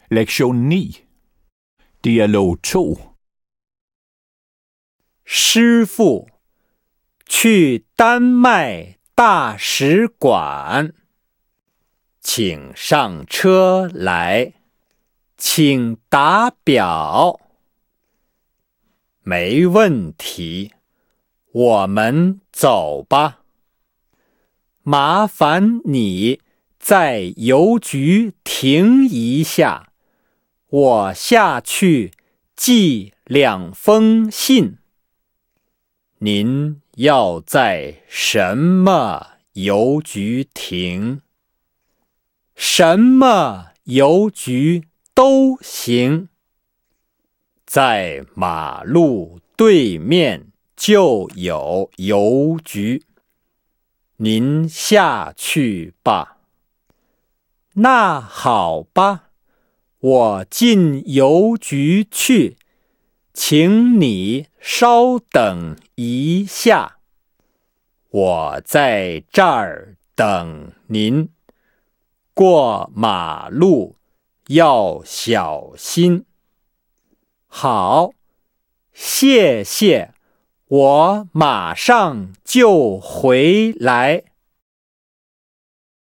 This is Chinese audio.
Lektion 9. Dialog 2. 师父，去丹麦大使馆，请上车来，请打表。没问题，我们走吧。麻烦你在邮局停一下，我下去寄2封信。您要在什么邮局停？什么邮局都行。在马路对面就有邮局，您下去吧。那好吧，我进邮局去，请你稍等一下。我在这儿等您，过马路要小心。好，谢谢，我马上就回来。